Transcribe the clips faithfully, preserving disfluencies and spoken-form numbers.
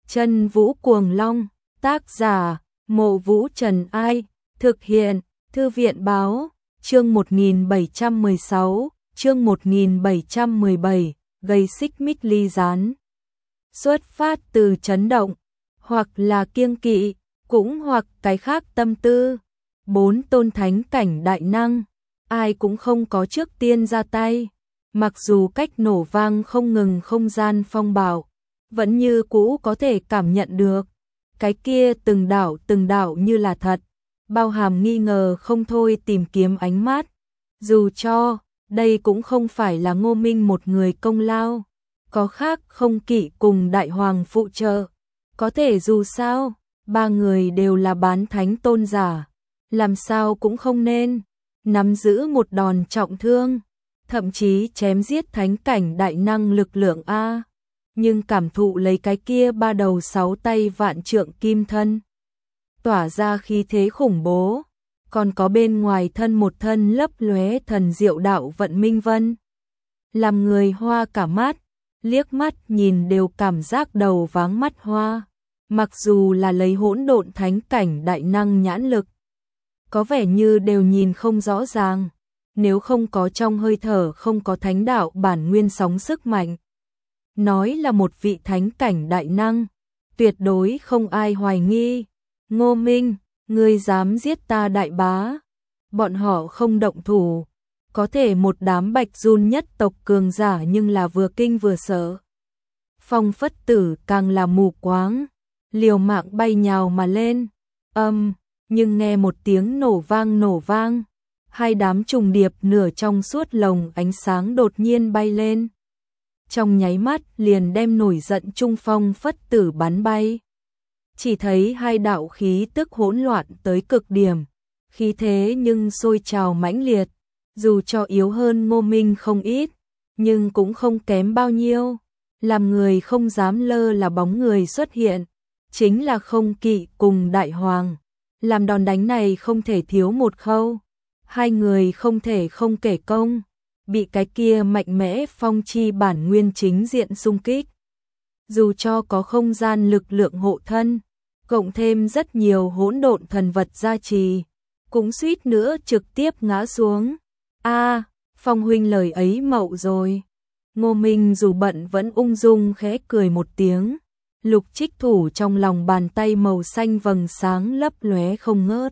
Chân Vũ Cuồng Long, tác giả, Mộ Vũ Trần Ai, thực hiện, Thư viện Báo, chương một nghìn bảy trăm mười sáu, chương một nghìn bảy trăm mười bảy, gây xích mích ly gián. Xuất phát từ chấn động, hoặc là kiêng kỵ, cũng hoặc cái khác tâm tư. Bốn tôn thánh cảnh đại năng, ai cũng không có trước tiên ra tay. Mặc dù cách nổ vang không ngừng không gian phong bạo, vẫn như cũ có thể cảm nhận được. Cái kia từng đạo từng đạo như là thật, bao hàm nghi ngờ không thôi tìm kiếm ánh mắt. Dù cho, đây cũng không phải là Ngô Minh một người công lao, có khác không kỵ cùng đại hoàng phụ trợ. Có thể dù sao, ba người đều là bán thánh tôn giả, làm sao cũng không nên nắm giữ một đòn trọng thương, thậm chí chém giết thánh cảnh đại năng lực lượng A. Nhưng cảm thụ lấy cái kia ba đầu sáu tay vạn trượng kim thân, tỏa ra khí thế khủng bố, còn có bên ngoài thân một thân lấp lóe thần diệu đạo vận minh vân. Làm người hoa cả mắt, liếc mắt nhìn đều cảm giác đầu váng mắt hoa. Mặc dù là lấy hỗn độn thánh cảnh đại năng nhãn lực, có vẻ như đều nhìn không rõ ràng, nếu không có trong hơi thở không có thánh đạo bản nguyên sóng sức mạnh. Nói là một vị thánh cảnh đại năng, tuyệt đối không ai hoài nghi. Ngô Minh, ngươi dám giết ta đại bá? Bọn họ không động thủ, có thể một đám bạch run nhất tộc cường giả nhưng là vừa kinh vừa sợ. Phong Phất Tử càng là mù quáng, liều mạng bay nhào mà lên. Âm, nhưng nghe một tiếng nổ vang nổ vang, hai đám trùng điệp nửa trong suốt lồng ánh sáng đột nhiên bay lên. Trong nháy mắt liền đem nổi giận trung Phong Phất Tử bắn bay. Chỉ thấy hai đạo khí tức hỗn loạn tới cực điểm, khí thế nhưng sôi trào mãnh liệt, dù cho yếu hơn Ngô Minh không ít, nhưng cũng không kém bao nhiêu, làm người không dám lơ là bóng người xuất hiện, chính là Không Kỵ cùng Đại Hoàng. Làm đòn đánh này không thể thiếu một khâu, hai người không thể không kể công, bị cái kia mạnh mẽ phong chi bản nguyên chính diện xung kích. Dù cho có không gian lực lượng hộ thân, cộng thêm rất nhiều hỗn độn thần vật gia trì, cũng suýt nữa trực tiếp ngã xuống. A, Phong huynh lời ấy mậu rồi. Ngô Minh dù bận vẫn ung dung khẽ cười một tiếng, lục trích thủ trong lòng bàn tay màu xanh vầng sáng lấp lóe không ngớt.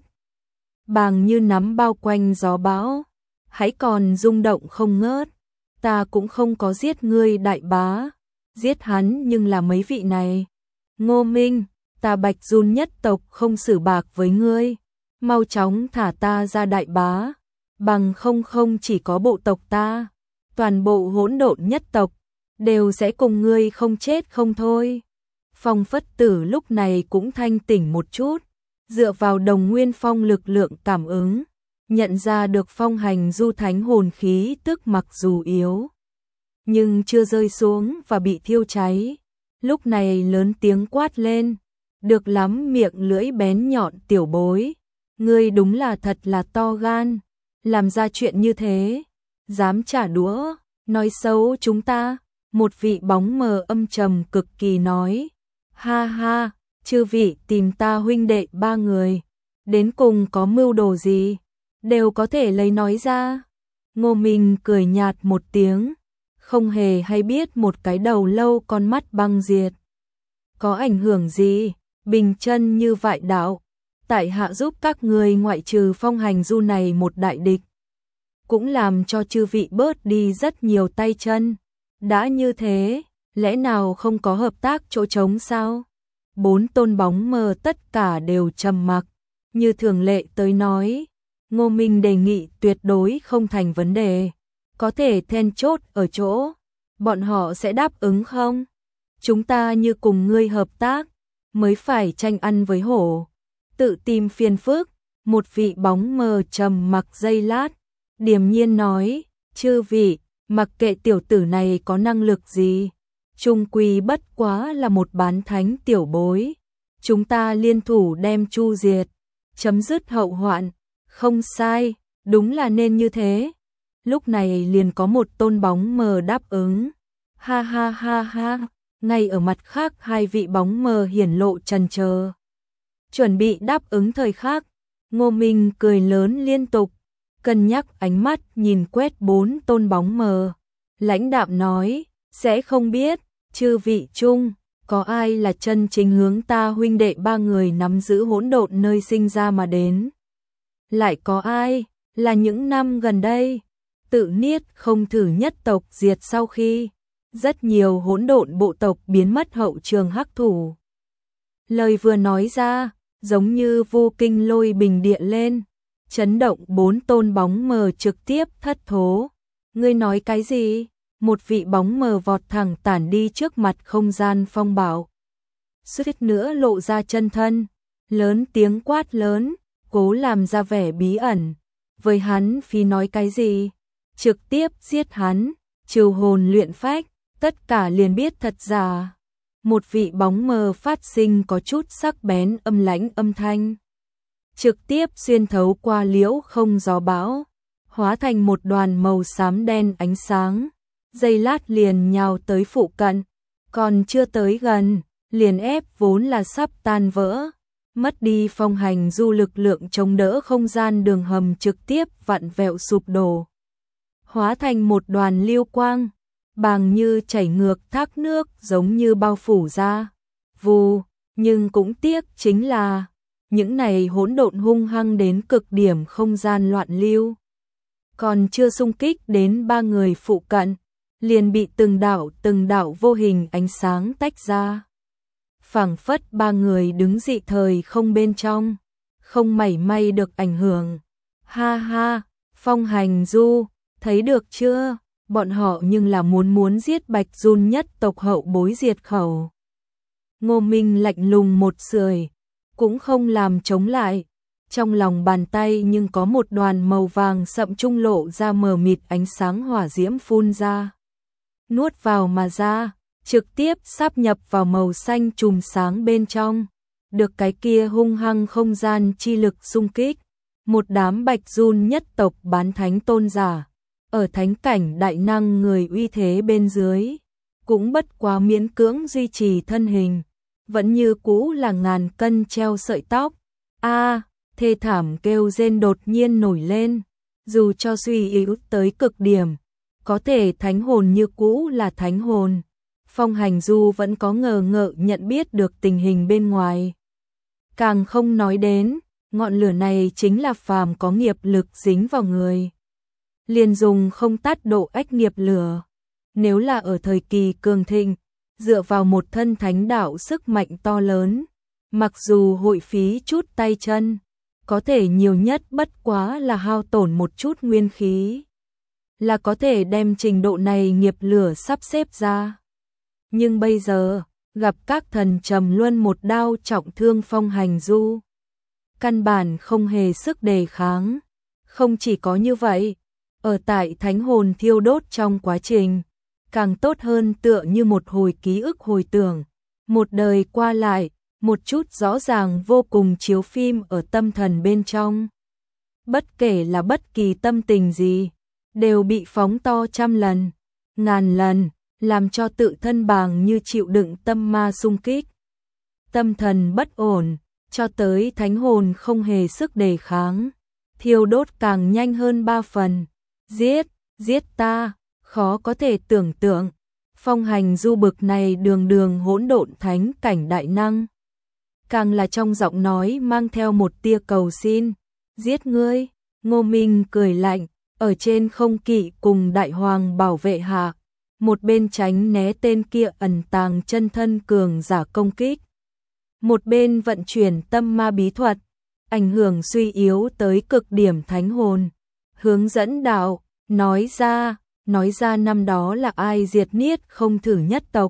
Bàng như nắm bao quanh gió bão, hãy còn rung động không ngớt. Ta cũng không có giết ngươi đại bá, giết hắn nhưng là mấy vị này. Ngô Minh, ta bạch run nhất tộc không xử bạc với ngươi, mau chóng thả ta ra đại bá, bằng không không chỉ có bộ tộc ta, toàn bộ hỗn độn nhất tộc đều sẽ cùng ngươi không chết không thôi. Phong Phất Tử lúc này cũng thanh tỉnh một chút, dựa vào đồng nguyên phong lực lượng cảm ứng, nhận ra được phong hành du thánh hồn khí tức mặc dù yếu, nhưng chưa rơi xuống và bị thiêu cháy. Lúc này lớn tiếng quát lên, được lắm miệng lưỡi bén nhọn tiểu bối, ngươi đúng là thật là to gan, làm ra chuyện như thế, dám trả đũa, nói xấu chúng ta. Một vị bóng mờ âm trầm cực kỳ nói, ha ha, chư vị tìm ta huynh đệ ba người, đến cùng có mưu đồ gì, đều có thể lấy nói ra. Ngô Minh cười nhạt một tiếng, không hề hay biết một cái đầu lâu con mắt băng diệt. Có ảnh hưởng gì, bình chân như vại đạo, tại hạ giúp các người ngoại trừ phong hành du này một đại địch, cũng làm cho chư vị bớt đi rất nhiều tay chân. Đã như thế, lẽ nào không có hợp tác chỗ trống sao? Bốn tôn bóng mờ tất cả đều trầm mặc, như thường lệ tới nói, Ngô Minh đề nghị tuyệt đối không thành vấn đề, có thể then chốt ở chỗ, bọn họ sẽ đáp ứng không? Chúng ta như cùng ngươi hợp tác, mới phải tranh ăn với hổ, tự tìm phiền phức. Một vị bóng mờ trầm mặc giây lát, điềm nhiên nói, chư vị, mặc kệ tiểu tử này có năng lực gì, chung quy bất quá là một bán thánh tiểu bối, chúng ta liên thủ đem chu diệt, chấm dứt hậu hoạn. Không sai, đúng là nên như thế. Lúc này liền có một tôn bóng mờ đáp ứng. Ha ha ha ha, ngay ở mặt khác hai vị bóng mờ hiển lộ chần chờ, chuẩn bị đáp ứng thời khắc. Ngô Minh cười lớn liên tục, cân nhắc ánh mắt nhìn quét bốn tôn bóng mờ, lãnh đạm nói, sẽ không biết, chư vị chung, có ai là chân chính hướng ta huynh đệ ba người nắm giữ hỗn độn nơi sinh ra mà đến. Lại có ai, là những năm gần đây, tự niết không thử nhất tộc diệt sau khi rất nhiều hỗn độn bộ tộc biến mất hậu trường hắc thủ. Lời vừa nói ra, giống như vô kinh lôi bình địa lên, chấn động bốn tôn bóng mờ trực tiếp thất thố. Ngươi nói cái gì? Một vị bóng mờ vọt thẳng tản đi trước mặt không gian phong bảo. Suýt nữa lộ ra chân thân, lớn tiếng quát lớn, cố làm ra vẻ bí ẩn. Với hắn phi nói cái gì? Trực tiếp giết hắn, trừ hồn luyện phách, tất cả liền biết thật giả. Một vị bóng mờ phát sinh có chút sắc bén âm lãnh âm thanh, trực tiếp xuyên thấu qua liễu không gió bão, hóa thành một đoàn màu xám đen ánh sáng, giây lát liền nhào tới phụ cận, còn chưa tới gần, liền ép vốn là sắp tan vỡ, mất đi phong hành du lực lượng chống đỡ không gian đường hầm trực tiếp vặn vẹo sụp đổ, hóa thành một đoàn lưu quang, bàng như chảy ngược thác nước giống như bao phủ ra. Vù, nhưng cũng tiếc chính là, những này hỗn độn hung hăng đến cực điểm không gian loạn lưu. Còn chưa xung kích đến ba người phụ cận, liền bị từng đạo từng đạo vô hình ánh sáng tách ra. Phảng phất ba người đứng dị thời không bên trong, không mảy may được ảnh hưởng. Ha ha, phong hành du, thấy được chưa? Bọn họ nhưng là muốn muốn giết Bạch Dun nhất tộc hậu bối diệt khẩu. Ngô Minh lạnh lùng một sưởi, cũng không làm chống lại. Trong lòng bàn tay nhưng có một đoàn màu vàng sậm trung lộ ra mờ mịt ánh sáng hỏa diễm phun ra. Nuốt vào mà ra, trực tiếp sáp nhập vào màu xanh chùm sáng bên trong. Được cái kia hung hăng không gian chi lực xung kích. Một đám Bạch Dun nhất tộc bán thánh tôn giả. Ở thánh cảnh đại năng người uy thế bên dưới, cũng bất quá miễn cưỡng duy trì thân hình, vẫn như cũ là ngàn cân treo sợi tóc. A, thê thảm kêu rên đột nhiên nổi lên, dù cho suy yếu tới cực điểm, có thể thánh hồn như cũ là thánh hồn. Phong hành du vẫn có ngờ ngợ nhận biết được tình hình bên ngoài. Càng không nói đến, ngọn lửa này chính là phàm có nghiệp lực dính vào người, liền dùng không tắt độ ách nghiệp lửa. Nếu là ở thời kỳ cường thịnh, dựa vào một thân thánh đạo sức mạnh to lớn, mặc dù hội phí chút tay chân, có thể nhiều nhất bất quá là hao tổn một chút nguyên khí, là có thể đem trình độ này nghiệp lửa sắp xếp ra. Nhưng bây giờ, gặp các thần trầm luân một đao trọng thương phong hành du, căn bản không hề sức đề kháng. Không chỉ có như vậy, ở tại thánh hồn thiêu đốt trong quá trình, càng tốt hơn tựa như một hồi ký ức hồi tưởng, một đời qua lại, một chút rõ ràng vô cùng chiếu phim ở tâm thần bên trong. Bất kể là bất kỳ tâm tình gì, đều bị phóng to trăm lần, ngàn lần, làm cho tự thân bàng như chịu đựng tâm ma xung kích. Tâm thần bất ổn, cho tới thánh hồn không hề sức đề kháng, thiêu đốt càng nhanh hơn ba phần. Giết, giết ta, khó có thể tưởng tượng. Phong hành du bực này đường đường hỗn độn thánh cảnh đại năng, càng là trong giọng nói mang theo một tia cầu xin. Giết ngươi. Ngô Minh cười lạnh, ở trên không kỵ cùng đại hoàng bảo vệ hạ, một bên tránh né tên kia ẩn tàng chân thân cường giả công kích, một bên vận chuyển tâm ma bí thuật, ảnh hưởng suy yếu tới cực điểm thánh hồn, hướng dẫn đạo, nói ra, nói ra năm đó là ai diệt niết không thử nhất tộc.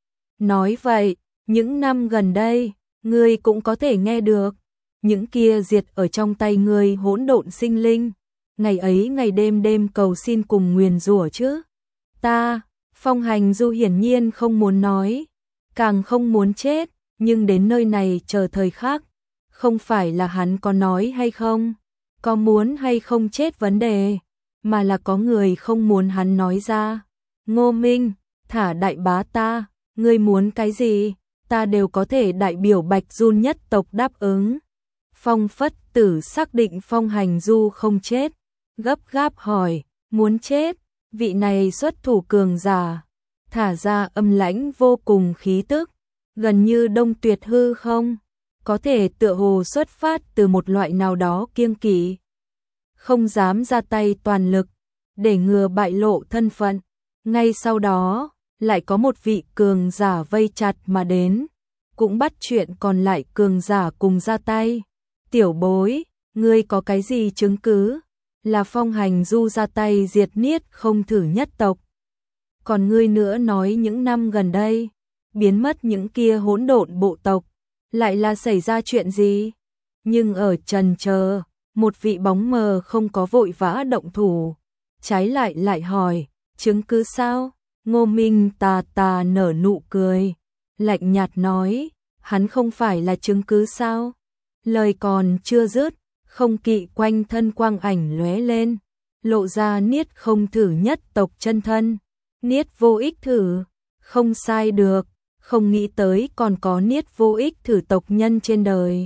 Nói vậy, những năm gần đây, ngươi cũng có thể nghe được, những kia diệt ở trong tay ngươi hỗn độn sinh linh, ngày ấy ngày đêm đêm cầu xin cùng nguyền rủa chứ. Ta, phong hành du hiển nhiên không muốn nói, càng không muốn chết, nhưng đến nơi này chờ thời khắc, không phải là hắn có nói hay không, có muốn hay không chết vấn đề, mà là có người không muốn hắn nói ra. Ngô Minh, thả đại bá ta, Ngươi muốn cái gì, ta đều có thể đại biểu Bạch Giun nhất tộc đáp ứng. Phong Phất Tử xác định Phong Hành Du không chết, gấp gáp hỏi, muốn chết, vị này xuất thủ cường giả, thả ra âm lãnh vô cùng khí tức, gần như đông tuyệt hư không, có thể tựa hồ xuất phát từ một loại nào đó kiêng kỵ, không dám ra tay toàn lực, để ngừa bại lộ thân phận. Ngay sau đó, lại có một vị cường giả vây chặt mà đến, cũng bắt chuyện còn lại cường giả cùng ra tay. Tiểu bối, ngươi có cái gì chứng cứ? Là Phong Hành Du ra tay diệt niết không thử nhất tộc. Còn ngươi nữa nói những năm gần đây, biến mất những kia hỗn độn bộ tộc, lại là xảy ra chuyện gì? Nhưng ở trần chờ, một vị bóng mờ không có vội vã động thủ, trái lại lại hỏi, chứng cứ sao? Ngô Minh tà tà nở nụ cười, lạnh nhạt nói, hắn không phải là chứng cứ sao? Lời còn chưa dứt, không kỵ quanh thân quang ảnh lóe lên, lộ ra niết không thử nhất tộc chân thân. Niết vô ích thử, không sai được, không nghĩ tới còn có niết vô ích thử tộc nhân trên đời.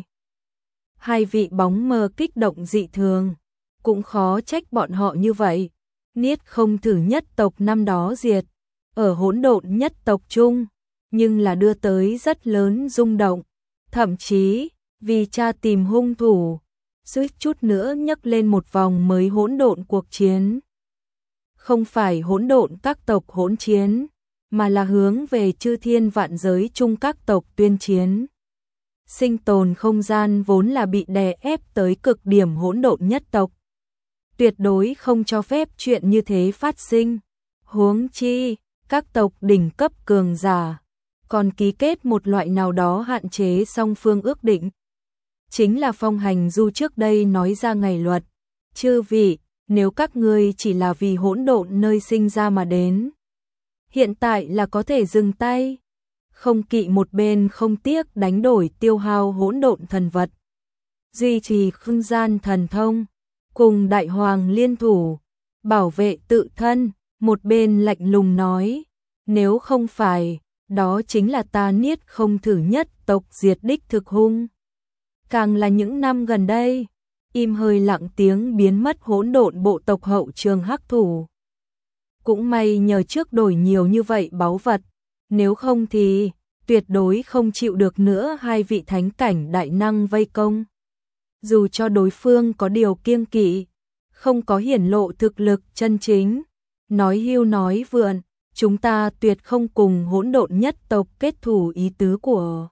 Hai vị bóng mờ kích động dị thường, cũng khó trách bọn họ như vậy. Niết không thử nhất tộc năm đó diệt, ở hỗn độn nhất tộc chung, nhưng là đưa tới rất lớn rung động, thậm chí vì cha tìm hung thủ, suýt chút nữa nhấc lên một vòng mới hỗn độn cuộc chiến. Không phải hỗn độn các tộc hỗn chiến, mà là hướng về chư thiên vạn giới chung các tộc tuyên chiến. Sinh tồn không gian vốn là bị đè ép tới cực điểm hỗn độn nhất tộc, tuyệt đối không cho phép chuyện như thế phát sinh. Huống chi, các tộc đỉnh cấp cường giả còn ký kết một loại nào đó hạn chế song phương ước định. Chính là Phong Hành Du trước đây nói ra ngày luật, chư vị, nếu các ngươi chỉ là vì hỗn độn nơi sinh ra mà đến, hiện tại là có thể dừng tay, không kỵ một bên không tiếc đánh đổi tiêu hao hỗn độn thần vật, duy trì không gian thần thông, cùng đại hoàng liên thủ, bảo vệ tự thân, một bên lạnh lùng nói, nếu không phải, đó chính là ta niết không thử nhất tộc diệt đích thực hung. Càng là những năm gần đây, im hơi lặng tiếng biến mất hỗn độn bộ tộc hậu trường hắc thủ. Cũng may nhờ trước đổi nhiều như vậy báu vật, nếu không thì tuyệt đối không chịu được nữa hai vị thánh cảnh đại năng vây công. Dù cho đối phương có điều kiêng kỵ, không có hiển lộ thực lực chân chính, nói hưu nói vượn, chúng ta tuyệt không cùng hỗn độn nhất tộc kết thù ý tứ của.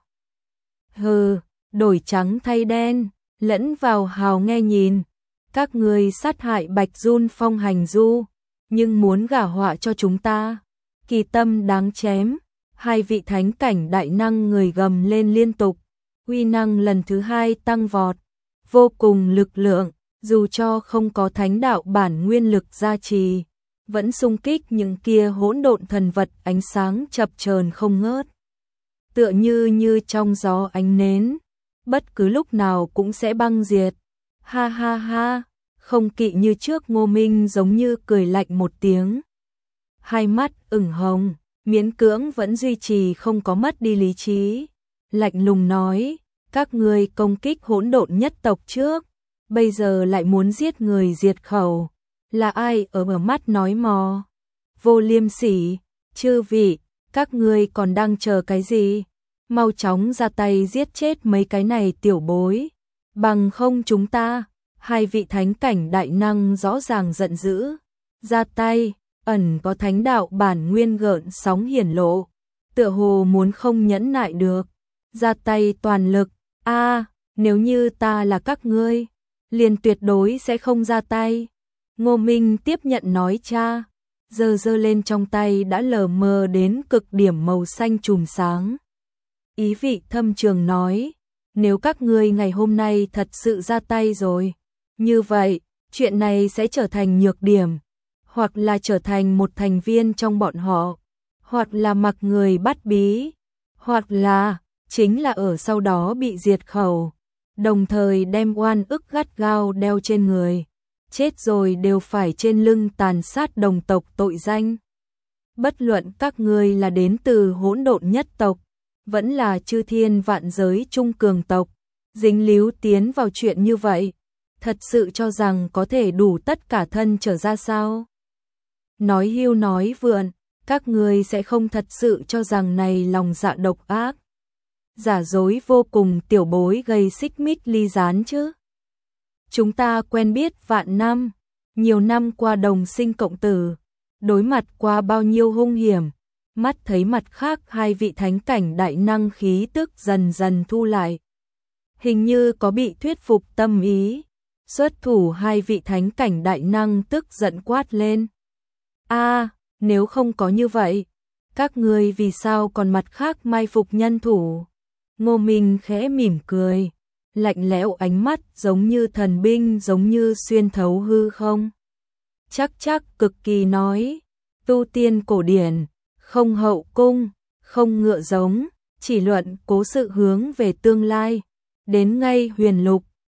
Hừ, đổi trắng thay đen, lẫn vào hào nghe nhìn, các ngươi sát hại Bạch Giun Phong Hành Du, nhưng muốn gả họa cho chúng ta, kỳ tâm đáng chém. Hai vị thánh cảnh đại năng người gầm lên liên tục, uy năng lần thứ hai tăng vọt, vô cùng lực lượng, dù cho không có thánh đạo bản nguyên lực gia trì, vẫn xung kích những kia hỗn độn thần vật ánh sáng chập chờn không ngớt. Tựa như như trong gió ánh nến, bất cứ lúc nào cũng sẽ băng diệt. Ha ha ha, không kỵ như trước Ngô Minh giống như cười lạnh một tiếng. Hai mắt ửng hồng, miễn cưỡng vẫn duy trì không có mất đi lý trí. Lạnh lùng nói, các ngươi công kích hỗn độn nhất tộc trước, bây giờ lại muốn giết người diệt khẩu. Là ai ở bờ mắt nói mò? Vô liêm sỉ, chư vị, các ngươi còn đang chờ cái gì? Mau chóng ra tay giết chết mấy cái này tiểu bối. Bằng không chúng ta, hai vị thánh cảnh đại năng rõ ràng giận dữ. Ra tay, ẩn có thánh đạo bản nguyên gợn sóng hiển lộ. Tựa hồ muốn không nhẫn nại được. Ra tay toàn lực, a nếu như ta là các ngươi, liền tuyệt đối sẽ không ra tay. Ngô Minh tiếp nhận nói cha, giơ giơ lên trong tay đã lờ mờ đến cực điểm màu xanh chùm sáng. Ý vị thâm trường nói, nếu các ngươi ngày hôm nay thật sự ra tay rồi, như vậy, chuyện này sẽ trở thành nhược điểm, hoặc là trở thành một thành viên trong bọn họ, hoặc là mặc người bắt bí, hoặc là, chính là ở sau đó bị diệt khẩu, đồng thời đem oan ức gắt gao đeo trên người. Chết rồi đều phải trên lưng tàn sát đồng tộc tội danh. bất luận các ngươi là đến từ hỗn độn nhất tộc, vẫn là chư thiên vạn giới trung cường tộc, dính líu tiến vào chuyện như vậy, thật sự cho rằng có thể đủ tất cả thân trở ra sao? Nói hưu nói vượn, các ngươi sẽ không thật sự cho rằng này lòng dạ độc ác, giả dối vô cùng tiểu bối gây xích mích ly gián chứ? Chúng ta quen biết vạn năm, nhiều năm qua đồng sinh cộng tử, đối mặt qua bao nhiêu hung hiểm, mắt thấy mặt khác hai vị thánh cảnh đại năng khí tức dần dần thu lại. Hình như có bị thuyết phục tâm ý, xuất thủ hai vị thánh cảnh đại năng tức giận quát lên. A, nếu không có như vậy, các ngươi vì sao còn mặt khác mai phục nhân thủ? Ngô Minh khẽ mỉm cười, lạnh lẽo ánh mắt giống như thần binh giống như xuyên thấu hư không. Chắc chắc cực kỳ nói, tu tiên cổ điển, không hậu cung, không ngựa giống, chỉ luận cố sự hướng về tương lai, đến ngay huyền lục,